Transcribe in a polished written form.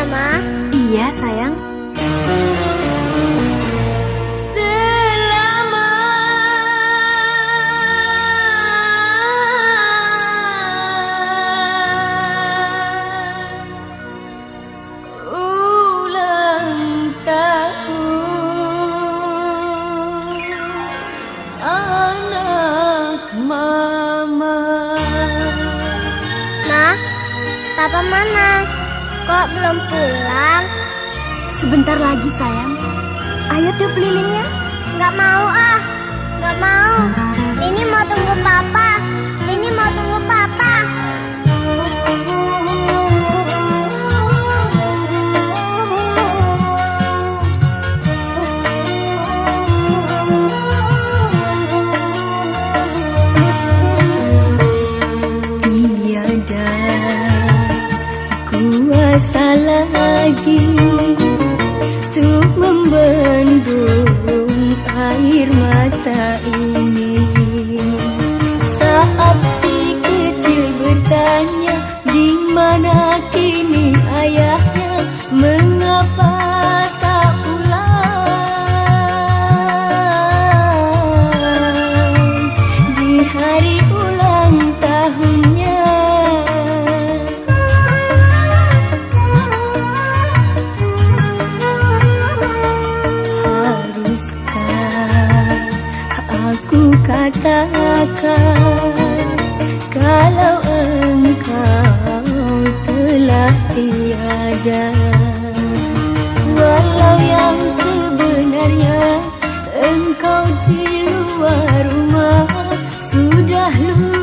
Ma? Iya, sayang. Papa mana? Kok belum pulang? Sebentar lagi, sayang. Ayo tiup lilinnya. Nggak mau ah, nggak mau. Ini mau tunggu Papa. Ini mau tunggu Papa. Kuasa lagi untuk membendung air mata ini. Saat si kecil bertanya, di mana kini ayahnya, mengapa tak pulang di hari ulang tahunnya. Aku katakan kalau engkau telah tiada, walau yang sebenarnya engkau di luar rumah sudah lupa.